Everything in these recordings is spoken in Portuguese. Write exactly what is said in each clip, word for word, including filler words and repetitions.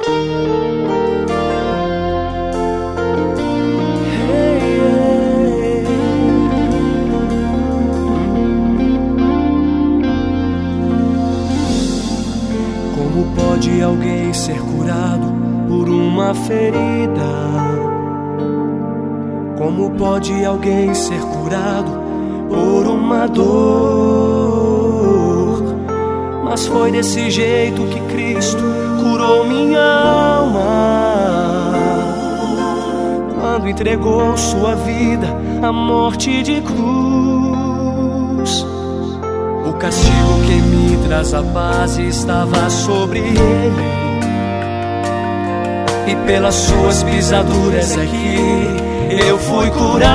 Como pode alguém ser curado por uma ferida? Como pode alguém ser curado por uma dor? Mas foi desse jeito que Cristo curou minha alma, quando entregou sua vida à morte de cruz. O castigo que me traz a paz estava sobre ele, e pelas suas pisaduras é que eu fui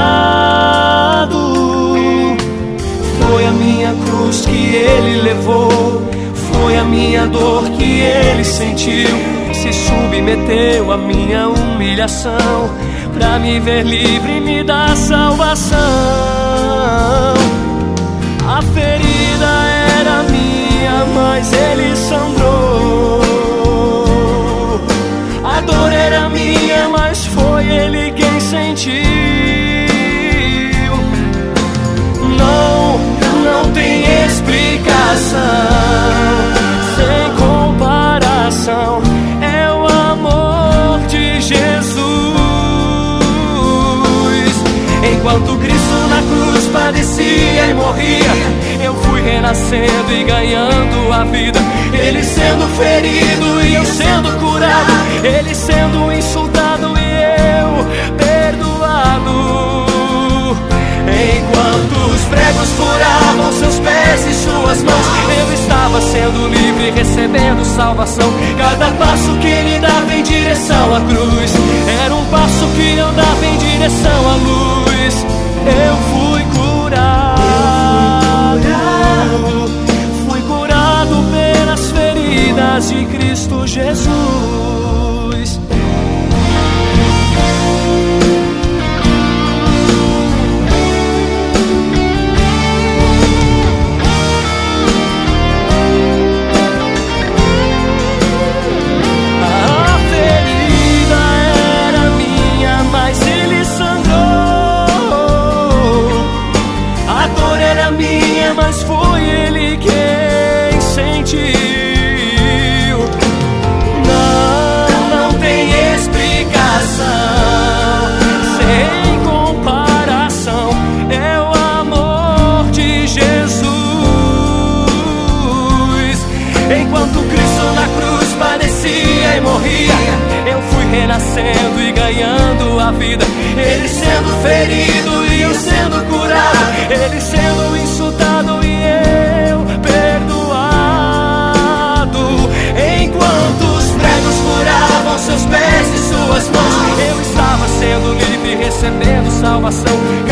curado. Foi a minha cruz que ele levou, foi a minha dor que ele sentiu. Se submeteu à minha humilhação, pra me ver livre e me dar salvação. A ferida era minha, mas ele sangrou. A dor era minha, mas foi ele quem sentiu. Não, não tem explicação, sem comparação. É o amor de Jesus. Enquanto Cristo na cruz padecia e morria, eu fui renascendo e ganhando a vida. Ele sendo ferido e eu sendo curado, ele sendo insultado e eu perdoado. Enquanto os pregos furavam seus pés e suas mãos, eu estava sendo livre, recebendo salvação. Cada passo que ele dava em direção à cruz era um passo que eu dava em direção à luz. Eu fui curado, fui curado pelas feridas de Cristo Jesus. Mas foi ele quem sentiu. Não, não tem explicação, sem comparação. É o amor de Jesus. Enquanto Cristo na cruz padecia e morria, eu fui renascendo e ganhando a vida. Ele sendo ferido e eu sendo curado, ele sendo insultado e eu perdoado. Enquanto os pregos furavam seus pés e suas mãos, eu estava sendo livre, recebendo salvação.